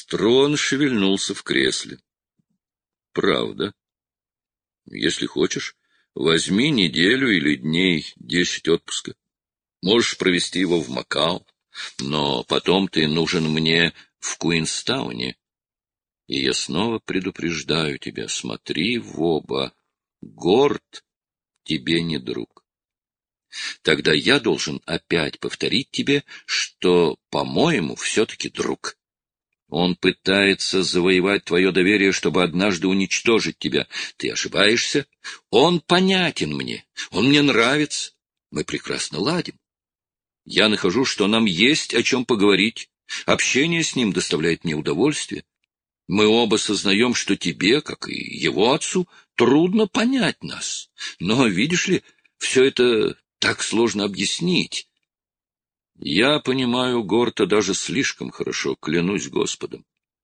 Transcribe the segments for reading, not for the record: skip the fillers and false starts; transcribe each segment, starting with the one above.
Строн шевельнулся в кресле. — Правда. Если хочешь, возьми неделю или дней 10 отпуска. Можешь провести его в Макао, но потом ты нужен мне в Куинстауне. И я снова предупреждаю тебя, смотри в оба. Горд тебе не друг. Тогда я должен опять повторить тебе, что, по-моему, все-таки друг. Он пытается завоевать твое доверие, чтобы однажды уничтожить тебя. Ты ошибаешься. Он понятен мне. Он мне нравится. Мы прекрасно ладим. Я нахожу, что нам есть о чем поговорить. Общение с ним доставляет мне удовольствие. Мы оба сознаем, что тебе, как и его отцу, трудно понять нас. Но, видишь ли, все это так сложно объяснить. Я понимаю Горта даже слишком хорошо, клянусь Господом.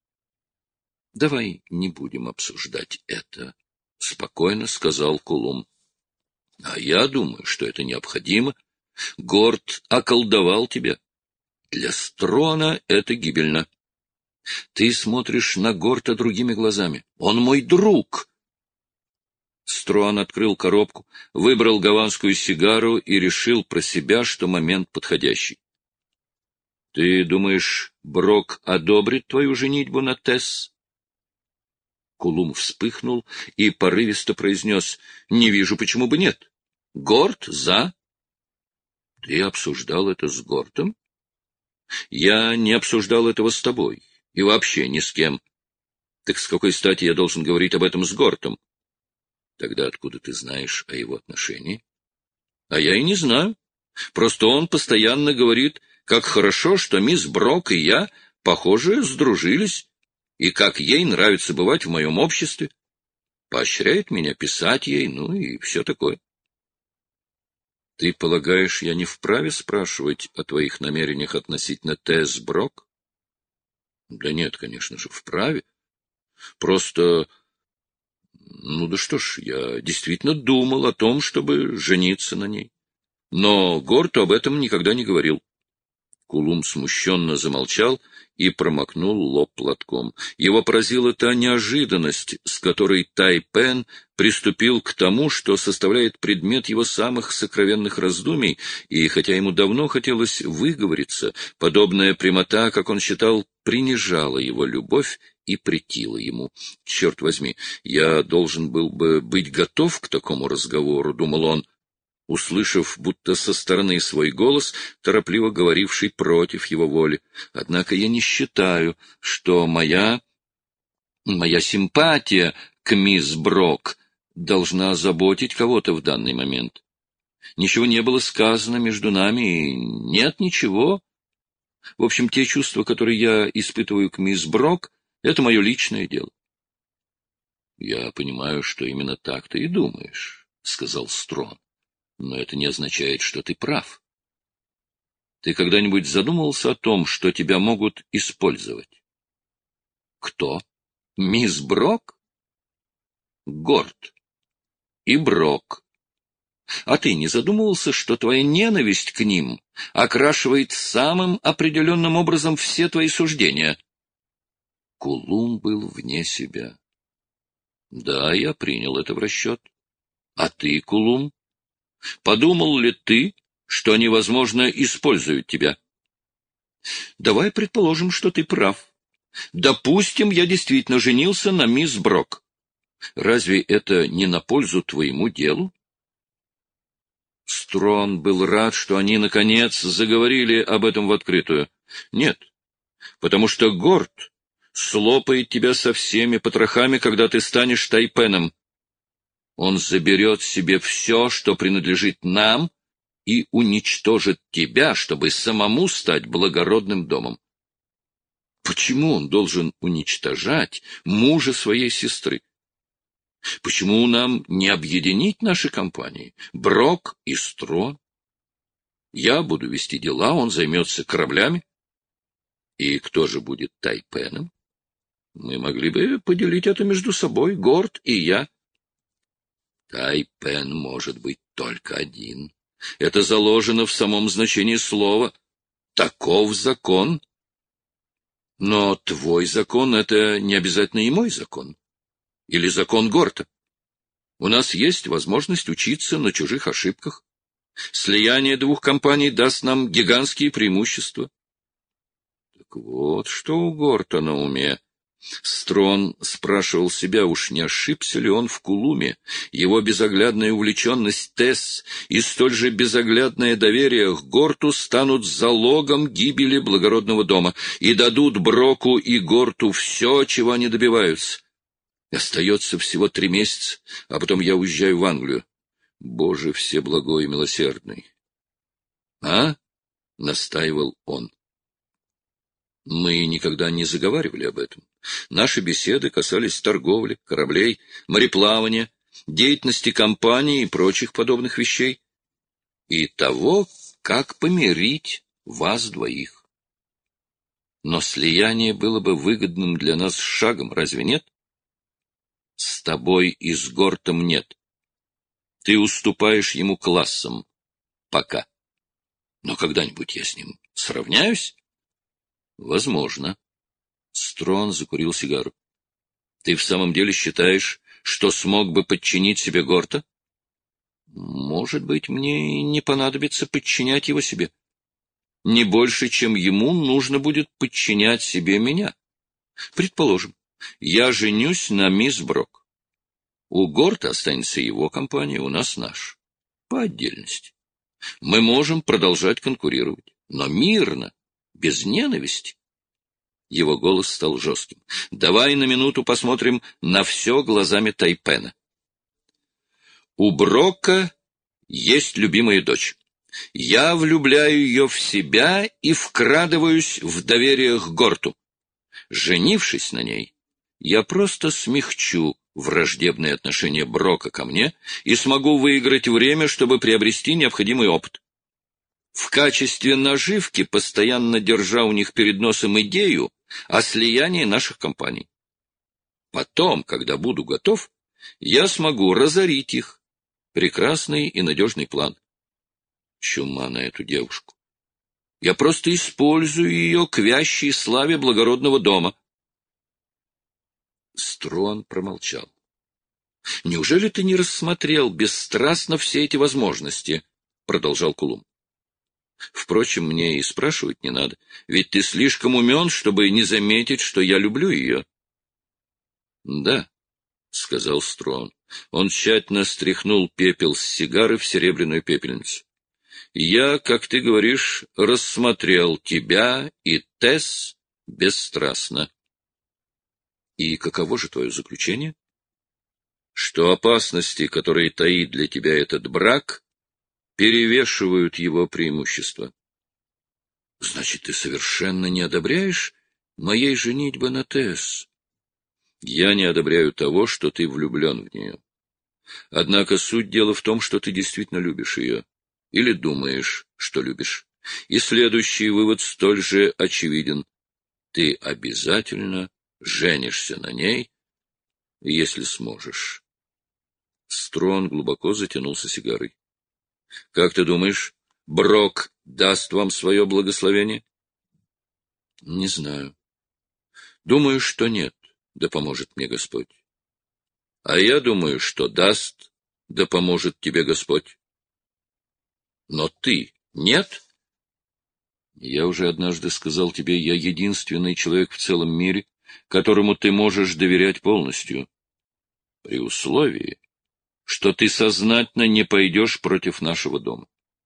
Давай не будем обсуждать это, — спокойно сказал Кулум. А я думаю, что это необходимо. Горт околдовал тебя. Для Строна это гибельно. Ты смотришь на Горта другими глазами. Он мой друг. Строн открыл коробку, выбрал гаванскую сигару и решил про себя, что момент подходящий. — Ты думаешь, Брок одобрит твою женитьбу на Тесс? Кулум вспыхнул и порывисто произнес: — Не вижу, почему бы нет. Горт за. — Ты обсуждал это с Гортом? — Я не обсуждал этого с тобой. И вообще ни с кем. Так с какой стати я должен говорить об этом с Гортом? Тогда откуда ты знаешь о его отношении? А я и не знаю. Просто он постоянно говорит, как хорошо, что мисс Брок и я, похоже, сдружились, и как ей нравится бывать в моем обществе. Поощряет меня писать ей, ну и все такое. Ты полагаешь, я не вправе спрашивать о твоих намерениях относительно Тесс Брок? Да нет, конечно же, вправе. Просто... Ну да что ж, я действительно думал о том, чтобы жениться на ней. Но Горту об этом никогда не говорил. Кулум смущенно замолчал и промокнул лоб платком. Его поразила та неожиданность, с которой Тай-Пен приступил к тому, что составляет предмет его самых сокровенных раздумий, и хотя ему давно хотелось выговориться, подобная прямота, как он считал, принижала его любовь и претила ему. «Черт возьми, я должен был бы быть готов к такому разговору», — думал он, услышав будто со стороны свой голос, торопливо говоривший против его воли. Однако я не считаю, что моя симпатия к мисс Брок должна заботить кого-то в данный момент. Ничего не было сказано между нами, и нет ничего. В общем, те чувства, которые я испытываю к мисс Брок, это мое личное дело. — Я понимаю, что именно так ты и думаешь, — сказал Строн. Но это не означает, что ты прав. Ты когда-нибудь задумывался о том, что тебя могут использовать? Кто? Мисс Брок? Горд. И Брок. А ты не задумывался, что твоя ненависть к ним окрашивает самым определенным образом все твои суждения? Кулум был вне себя. Да, я принял это в расчет. А ты, Кулум? Подумал ли ты, что они, возможно, используют тебя? Давай предположим, что ты прав. Допустим, я действительно женился на мисс Брок. Разве это не на пользу твоему делу? Строн был рад, что они, наконец, заговорили об этом в открытую. Нет, потому что Горд слопает тебя со всеми потрохами, когда ты станешь Тайпеном. Он заберет себе все, что принадлежит нам, и уничтожит тебя, чтобы самому стать благородным домом. Почему он должен уничтожать мужа своей сестры? Почему нам не объединить наши компании, Брок и Строн? Я буду вести дела, он займется кораблями. И кто же будет Тайпеном? Мы могли бы поделить это между собой, Горд и я. Тайпен может быть только один. Это заложено в самом значении слова. Таков закон. Но твой закон — это не обязательно и мой закон. Или закон Горта. У нас есть возможность учиться на чужих ошибках. Слияние двух компаний даст нам гигантские преимущества. Так вот, что у Горта на уме. Строн спрашивал себя, уж не ошибся ли он в Кулуме. Его безоглядная увлеченность Тесс и столь же безоглядное доверие к Горту станут залогом гибели благородного дома и дадут Броку и Горту все, чего они добиваются. Остается всего 3 месяца, а потом я уезжаю в Англию. Боже всеблагой и милосердный! — А? — настаивал он. Мы никогда не заговаривали об этом. Наши беседы касались торговли, кораблей, мореплавания, деятельности компании и прочих подобных вещей, и того, как помирить вас двоих. Но слияние было бы выгодным для нас шагом, разве нет? С тобой и с Гортом нет. Ты уступаешь ему классом. Пока. Но когда-нибудь я с ним сравняюсь? Возможно. Строн закурил сигару. Ты в самом деле считаешь, что смог бы подчинить себе Горта? Может быть, мне и не понадобится подчинять его себе. Не больше, чем ему нужно будет подчинять себе меня. Предположим, я женюсь на мисс Брок. У Горта останется его компания, у нас наш. По отдельности. Мы можем продолжать конкурировать, но мирно, без ненависти. Его голос стал жестким. Давай на минуту посмотрим на все глазами Тайпена. У Брока есть любимая дочь. Я влюбляю ее в себя и вкрадываюсь в доверие к Горту. Женившись на ней, я просто смягчу враждебные отношения Брока ко мне и смогу выиграть время, чтобы приобрести необходимый опыт. В качестве наживки, постоянно держа у них перед носом идею о слиянии наших компаний. Потом, когда буду готов, я смогу разорить их. Прекрасный и надежный план. Чума на эту девушку. Я просто использую ее к вящей славе благородного дома. Строн промолчал. — Неужели ты не рассмотрел бесстрастно все эти возможности? — продолжал Кулум. — Впрочем, мне и спрашивать не надо, ведь ты слишком умен, чтобы не заметить, что я люблю ее. — Да, — сказал Строн. Он тщательно стряхнул пепел с сигары в серебряную пепельницу. — Я, как ты говоришь, рассмотрел тебя и Тесс бесстрастно. — И каково же твое заключение? — Что опасности, которые таит для тебя этот брак, перевешивают его преимущества. — Значит, ты совершенно не одобряешь моей женитьбы на Тесс? — Я не одобряю того, что ты влюблен в нее. Однако суть дела в том, что ты действительно любишь ее. Или думаешь, что любишь. И следующий вывод столь же очевиден. Ты обязательно женишься на ней, если сможешь. Строн глубоко затянулся сигарой. — Как ты думаешь, Брок даст вам свое благословение? — Не знаю. Думаю, что нет, да поможет мне Господь. — А я думаю, что даст, да поможет тебе Господь. — Но ты нет? — Я уже однажды сказал тебе, я единственный человек в целом мире, которому ты можешь доверять полностью, при условии, что ты сознательно не пойдешь против нашего дома.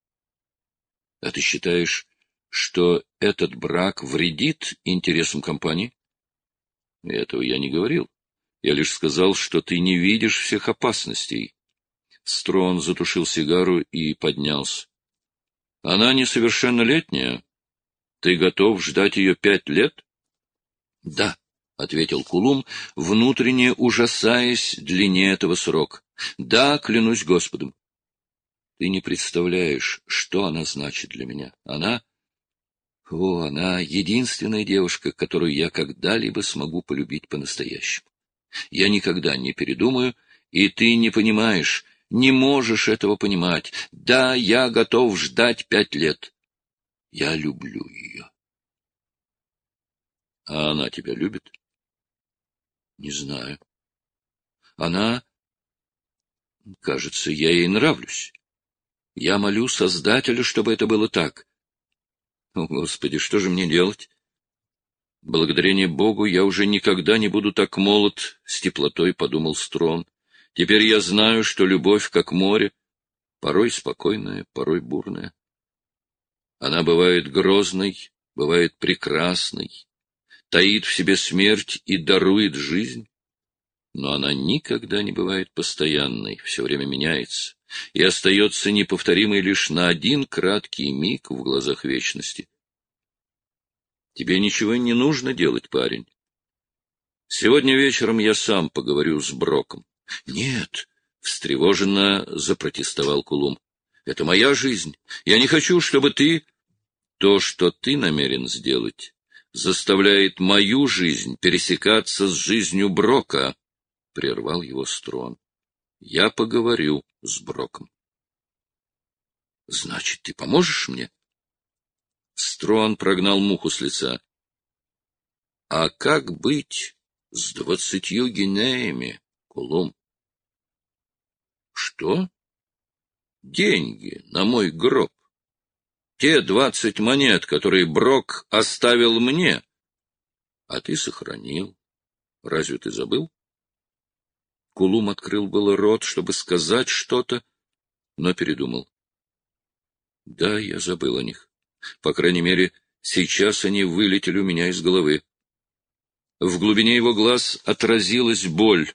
А ты считаешь, что этот брак вредит интересам компании? Этого я не говорил. Я лишь сказал, что ты не видишь всех опасностей. Строн затушил сигару и поднялся. Она несовершеннолетняя. Ты готов ждать ее 5 лет? Да, — ответил Кулум, внутренне ужасаясь длине этого срока. — Да, клянусь Господом. Ты не представляешь, что она значит для меня. Она единственная девушка, которую я когда-либо смогу полюбить по-настоящему. Я никогда не передумаю, и ты не понимаешь, не можешь этого понимать. Да, я готов ждать 5 лет. Я люблю ее. А она тебя любит? Не знаю. Она... Кажется, я ей нравлюсь. Я молю Создателя, чтобы это было так. О, Господи, что же мне делать? Благодарение Богу я уже никогда не буду так молод, — с теплотой подумал Строн. Теперь я знаю, что любовь, как море, порой спокойная, порой бурная. Она бывает грозной, бывает прекрасной, таит в себе смерть и дарует жизнь, но она никогда не бывает постоянной, все время меняется и остается неповторимой лишь на один краткий миг в глазах вечности. Тебе ничего не нужно делать, парень. Сегодня вечером я сам поговорю с Броком. — Нет, — встревоженно запротестовал Кулум. — Это моя жизнь. Я не хочу, чтобы ты... То, что ты намерен сделать, заставляет мою жизнь пересекаться с жизнью Брока, — прервал его Строн. — Я поговорю с Броком. — Значит, ты поможешь мне? Строн прогнал муху с лица. — А как быть с 20 гинеями, Кулум? — Что? — Деньги на мой гроб. Те 20 монет, которые Брок оставил мне, а ты сохранил. Разве ты забыл? Кулум открыл было рот, чтобы сказать что-то, но передумал. Да, я забыл о них. По крайней мере, сейчас они вылетели у меня из головы. В глубине его глаз отразилась боль.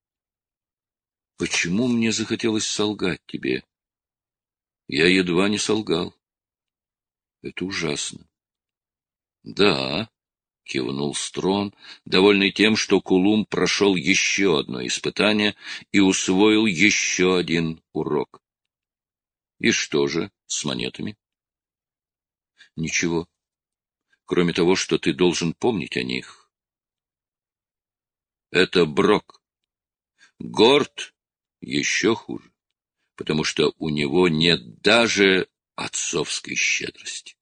Почему мне захотелось солгать тебе? Я едва не солгал. Это ужасно. Да, — кивнул Строн, довольный тем, что Кулум прошел еще одно испытание и усвоил еще один урок. И что же с монетами? Ничего, кроме того, что ты должен помнить о них. Это Брок. Горд еще хуже, потому что у него нет даже отцовской щедрости.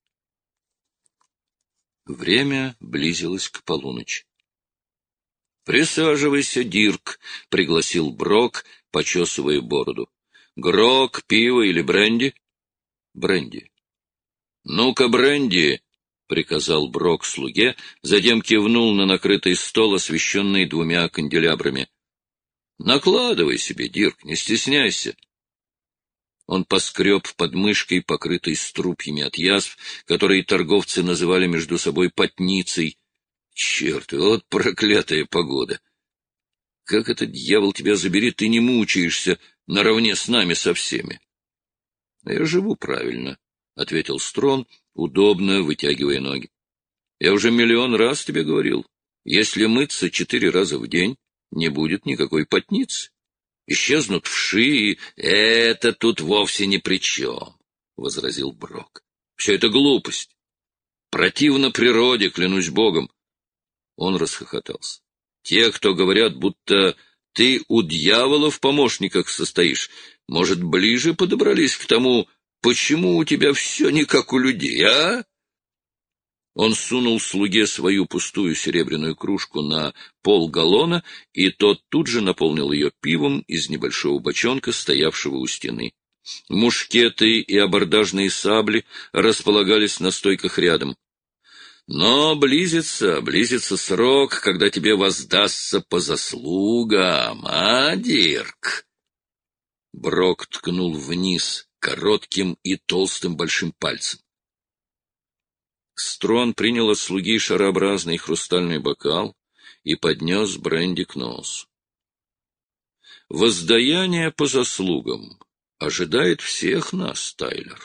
Время близилось к полуночи. — Присаживайся, Дирк, — пригласил Брок, почесывая бороду. — Грог, пиво или бренди? — Бренди. — Ну-ка, бренди, — приказал Брок слуге, затем кивнул на накрытый стол, освещенный 2 канделябрами. — Накладывай себе, Дирк, не стесняйся. Он поскреб под мышкой, покрытой струпьями от язв, которые торговцы называли между собой потницей. Черт, вот проклятая погода! Как этот дьявол тебя забери, ты не мучаешься наравне с нами со всеми? — Я живу правильно, — ответил Строн, удобно вытягивая ноги. — Я уже 1 000 000 раз тебе говорил, если мыться 4 раза в день, не будет никакой потницы. Исчезнут вши, и это тут вовсе ни при чем, — возразил Брок. — Все это глупость. Противно природе, клянусь Богом. Он расхохотался. Те, кто говорят, будто ты у дьявола в помощниках состоишь, может, ближе подобрались к тому, почему у тебя все не как у людей, а? Он сунул слуге свою пустую серебряную кружку на полгаллона, и тот тут же наполнил ее пивом из небольшого бочонка, стоявшего у стены. Мушкеты и абордажные сабли располагались на стойках рядом. Но близится срок, когда тебе воздастся по заслугам, а, Дирк? Брок ткнул вниз коротким и толстым большим пальцем. Строн принял от слуги шарообразный хрустальный бокал и поднес бренди к носу. Воздаяние по заслугам ожидает всех нас, Тайлер.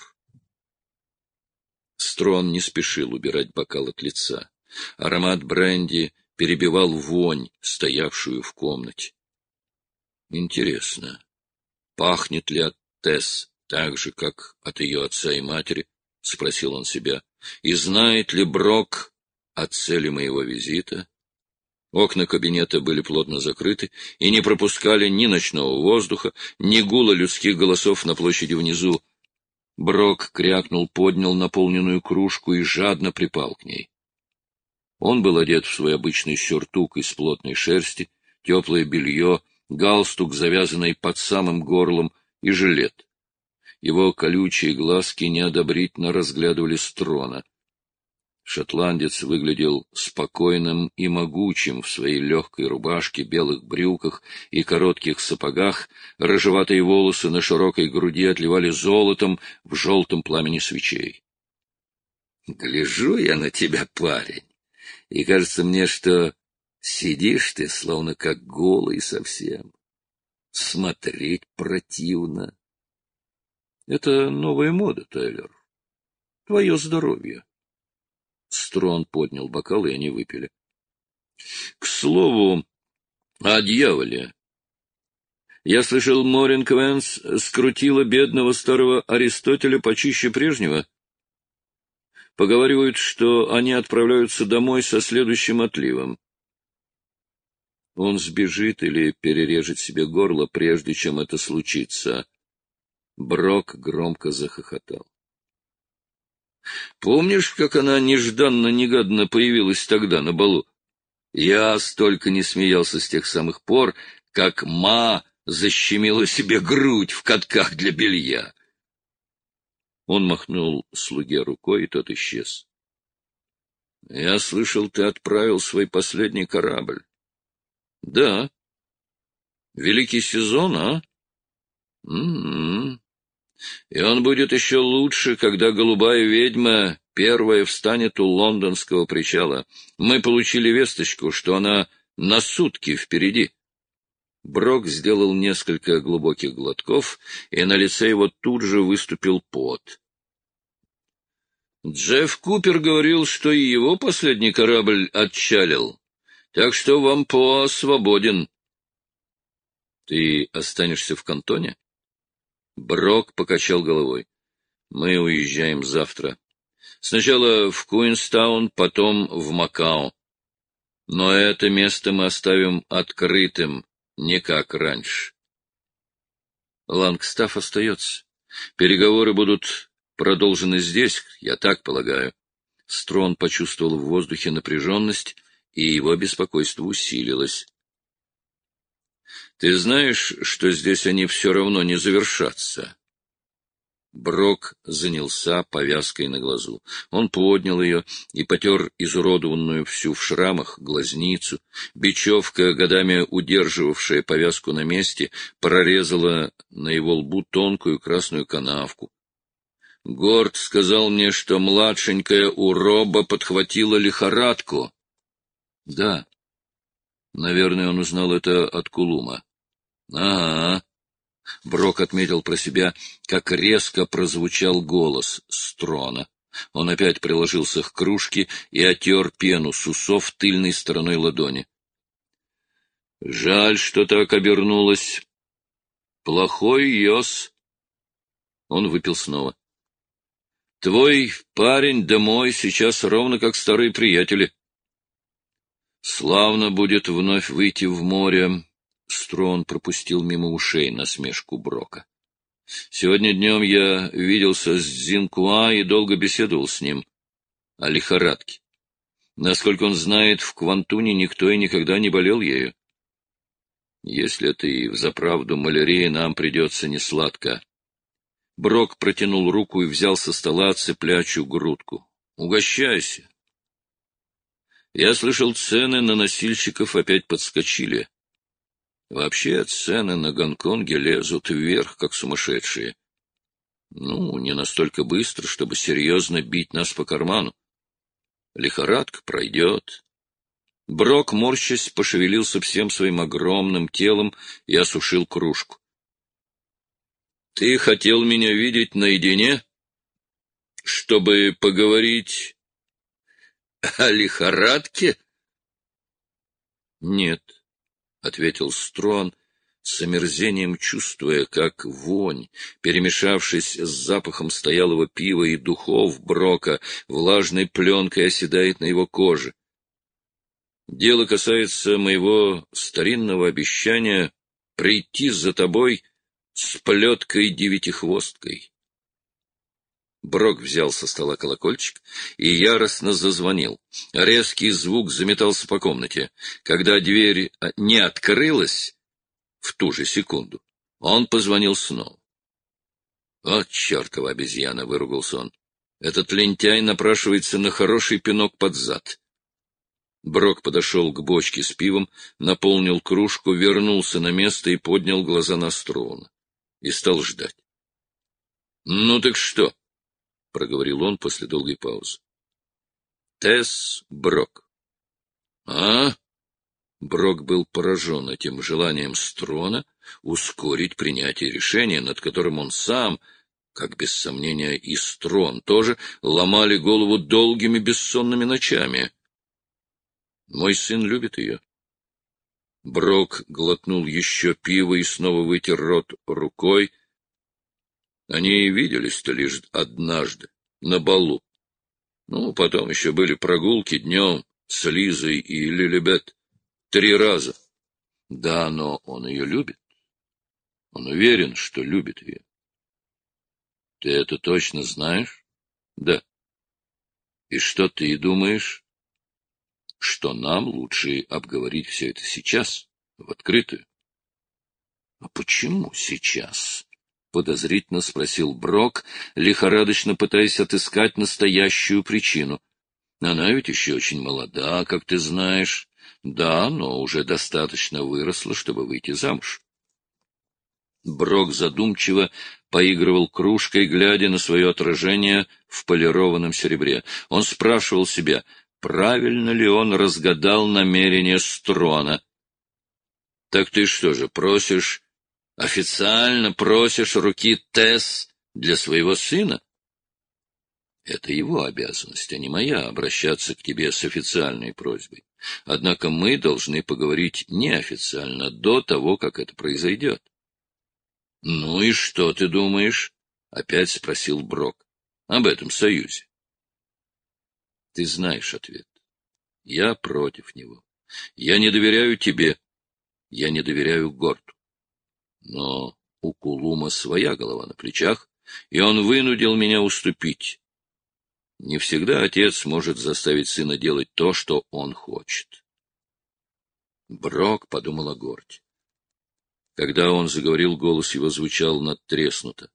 Строн не спешил убирать бокал от лица. Аромат бренди перебивал вонь, стоявшую в комнате. Интересно, пахнет ли от Тесс так же, как от ее отца и матери? — спросил он себя. И знает ли Брок о цели моего визита? Окна кабинета были плотно закрыты и не пропускали ни ночного воздуха, ни гула людских голосов на площади внизу. Брок крякнул, поднял наполненную кружку и жадно припал к ней. Он был одет в свой обычный сюртук из плотной шерсти, теплое белье, галстук, завязанный под самым горлом, и жилет. Его колючие глазки неодобрительно разглядывали Строна. Шотландец выглядел спокойным и могучим в своей легкой рубашке, белых брюках и коротких сапогах, рыжеватые волосы на широкой груди отливали золотом в желтом пламени свечей. — Гляжу я на тебя, парень, и кажется мне, что сидишь ты, словно как голый совсем. Смотреть противно. — Это новая мода, Тайлер. Твое здоровье. Строн поднял бокал, и они выпили. — К слову, о дьяволе. Я слышал, Морин Квенс скрутила бедного старого Аристотеля почище прежнего. Поговаривают, что они отправляются домой со следующим отливом. Он сбежит или перережет себе горло, прежде чем это случится. Брок громко захохотал. Помнишь, как она нежданно-негаданно появилась тогда на балу? Я столько не смеялся с тех самых пор, как Ма защемила себе грудь в катках для белья. Он махнул слуге рукой, и тот исчез. — Я слышал, ты отправил свой последний корабль. — Да. — Великий сезон, а? И он будет еще лучше, когда голубая ведьма первая встанет у лондонского причала. Мы получили весточку, что она на сутки впереди. Брок сделал несколько глубоких глотков, и на лице его тут же выступил пот. Джефф Купер говорил, что и его последний корабль отчалил, так что Вампоа свободен. Ты останешься в Кантоне? Брок покачал головой. Мы уезжаем завтра. Сначала в Куинстаун, потом в Макао. Но это место мы оставим открытым, не как раньше. Лангстаф остается. Переговоры будут продолжены здесь, я так полагаю. Строн почувствовал в воздухе напряженность, и его беспокойство усилилось. Ты знаешь, что здесь они все равно не завершатся? Брок занялся повязкой на глазу. Он поднял ее и потер изуродованную всю в шрамах глазницу. Бечевка, годами удерживавшая повязку на месте, прорезала на его лбу тонкую красную канавку. Горд сказал мне, что младшенькая у Роба подхватила лихорадку. Да. Наверное, он узнал это от Кулума. Ага. Брок отметил про себя, как резко прозвучал голос Строна. Он опять приложился к кружке и отер пену с усов тыльной стороной ладони. Жаль, что так обернулось. Плохой йос. Он выпил снова. Твой парень да мой сейчас ровно как старые приятели. Славно будет вновь выйти в море. Строн пропустил мимо ушей насмешку Брока. Сегодня днем я виделся с Цзинкуа и долго беседовал с ним о лихорадке. Насколько он знает, в Квантуне никто и никогда не болел ею. Если это и взаправду малярия, нам придется несладко. Брок протянул руку и взял со стола цыплячью грудку. Угощайся. Я слышал, цены на носильщиков опять подскочили. Вообще цены на Гонконге лезут вверх, как сумасшедшие. Ну, не настолько быстро, чтобы серьезно бить нас по карману. Лихорадка пройдет. Брок, морщась, пошевелился всем своим огромным телом и осушил кружку. — Ты хотел меня видеть наедине, чтобы поговорить о лихорадке? — Нет. — ответил Строн, с омерзением чувствуя, как вонь, перемешавшись с запахом стоялого пива и духов Брока, влажной пленкой оседает на его коже. Дело касается моего старинного обещания прийти за тобой с плеткой-девятихвосткой. Брок взял со стола колокольчик и яростно зазвонил. Резкий звук заметался по комнате. Когда дверь не открылась в ту же секунду, он позвонил снова. «Вот чертова обезьяна!» — выругался он. «Этот лентяй напрашивается на хороший пинок под зад». Брок подошел к бочке с пивом, наполнил кружку, вернулся на место и поднял глаза на Струана. И стал ждать. — Ну так что? — проговорил он после долгой паузы. — Тесс Брок. — А? Брок был поражен этим желанием Струана ускорить принятие решения, над которым он сам, как без сомнения и Струан тоже, ломали голову долгими бессонными ночами. Мой сын любит ее. Брок глотнул еще пиво и снова вытер рот рукой. Они виделись-то лишь однажды, на балу. Ну, потом еще были прогулки днем с Лизой и Лилибет. 3 раза. Да, но он ее любит. Он уверен, что любит ее. Ты это точно знаешь? Да. И что ты думаешь? Что нам лучше обговорить все это сейчас, в открытую. — А почему сейчас? — подозрительно спросил Брок, лихорадочно пытаясь отыскать настоящую причину. — Она ведь еще очень молода, как ты знаешь. Да, но уже достаточно выросла, чтобы выйти замуж. Брок задумчиво поигрывал кружкой, глядя на свое отражение в полированном серебре. Он спрашивал себя, правильно ли он разгадал намерение Струана. — Так ты что же, официально просишь руки Тесс для своего сына? — Это его обязанность, а не моя, обращаться к тебе с официальной просьбой. Однако мы должны поговорить неофициально до того, как это произойдет. — Ну и что ты думаешь? — опять спросил Брок. — Об этом союзе. Ты знаешь ответ. Я против него. Я не доверяю тебе. Я не доверяю Горту. Но у Кулума своя голова на плечах, и он вынудил меня уступить. Не всегда отец может заставить сына делать то, что он хочет. Брок подумал о Горте. Когда он заговорил, голос его звучал надтреснуто.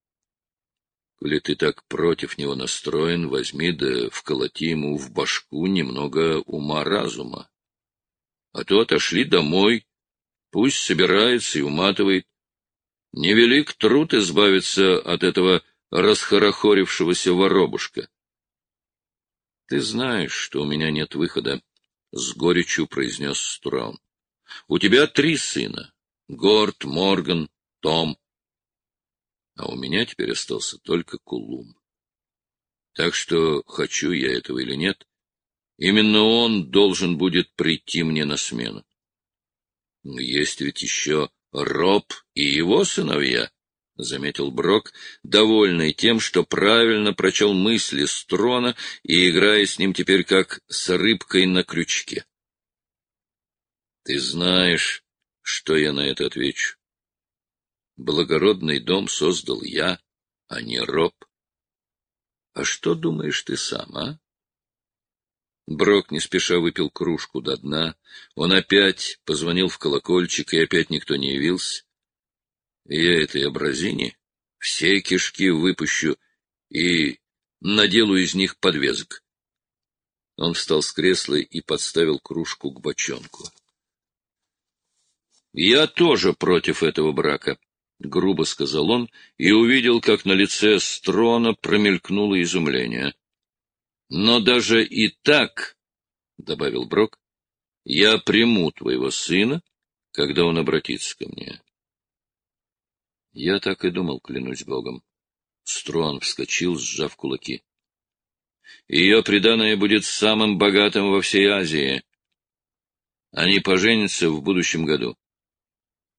— Коли ты так против него настроен, возьми да вколоти ему в башку немного ума-разума. А то отошли домой, пусть собирается и уматывает. Невелик труд избавиться от этого расхорохорившегося воробушка. — Ты знаешь, что у меня нет выхода, — с горечью произнес Струан. — У тебя 3 сына — Горт, Морган, Том. А у меня теперь остался только Кулум. Так что, хочу я этого или нет, именно он должен будет прийти мне на смену. Но есть ведь еще Роб и его сыновья, — заметил Брок, довольный тем, что правильно прочел мысли Струана и играя с ним теперь как с рыбкой на крючке. — Ты знаешь, что я на это отвечу. Благородный дом создал я, а не Роб. А что думаешь ты сам, а? Брок не спеша выпил кружку до дна. Он опять позвонил в колокольчик, и опять никто не явился. Я этой абразине все кишки выпущу и наделаю из них подвесок. Он встал с кресла и подставил кружку к бочонку. — Я тоже против этого брака, — грубо сказал он и увидел, как на лице Струана промелькнуло изумление. — Но даже и так, — добавил Брок, — я приму твоего сына, когда он обратится ко мне. — Я так и думал, клянусь Богом. Струан вскочил, сжав кулаки. — Ее приданое будет самым богатым во всей Азии. Они поженятся в будущем году.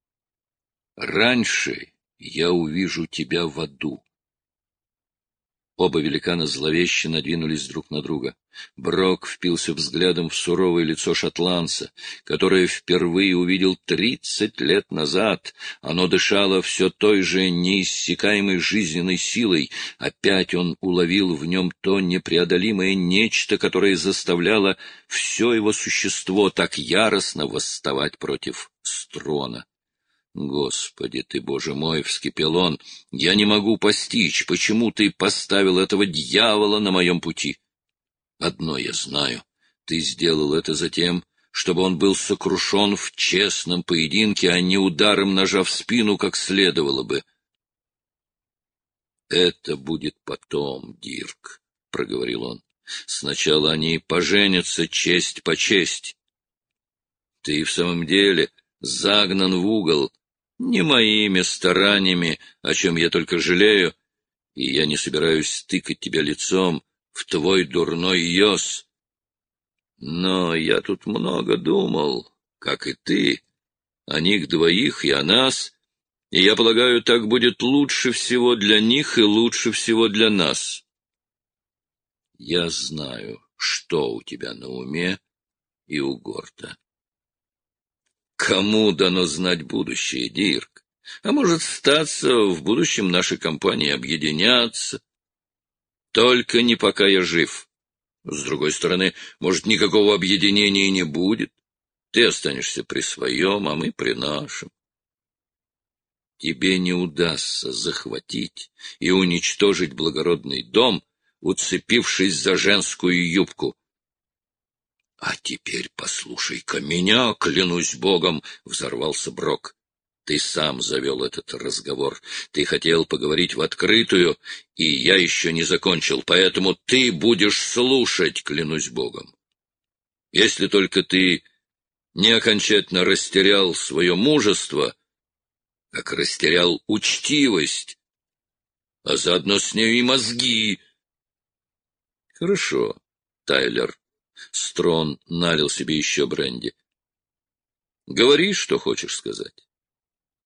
Раньше я увижу тебя в аду. Оба великана зловеще надвинулись друг на друга. Брок впился взглядом в суровое лицо шотландца, которое впервые увидел 30 лет назад. Оно дышало все той же неиссякаемой жизненной силой. Опять он уловил в нем то непреодолимое нечто, которое заставляло все его существо так яростно восставать против Строна. «Господи ты, Боже мой!» — вскипел он. «Я не могу постичь, почему ты поставил этого дьявола на моем пути. Одно я знаю. Ты сделал это затем, чтобы он был сокрушен в честном поединке, а не ударом ножа в спину, как следовало бы». «Это будет потом, Дирк», — проговорил он. «Сначала они поженятся честь по честь. Ты в самом деле загнан в угол, не моими стараниями, о чем я только жалею, и я не собираюсь тыкать тебя лицом в твой дурной ёс. Но я тут много думал, как и ты, о них двоих и о нас, и я полагаю, так будет лучше всего для них и лучше всего для нас. Я знаю, что у тебя на уме и у Горта. Кому дано знать будущее, Дирк? А может, статься, в будущем наши компании объединятся. Только не пока я жив. С другой стороны, может, никакого объединения не будет. Ты останешься при своем, а мы при нашем. Тебе не удастся захватить и уничтожить благородный дом, уцепившись за женскую юбку. — А теперь послушай-ка меня, клянусь Богом! — взорвался Брок. — Ты сам завел этот разговор. Ты хотел поговорить в открытую, и я еще не закончил, поэтому ты будешь слушать, клянусь Богом. Если только ты не окончательно растерял свое мужество, как растерял учтивость, а заодно с нею и мозги. — Хорошо, Тайлер. Строн налил себе еще бренди. — Говори, что хочешь сказать.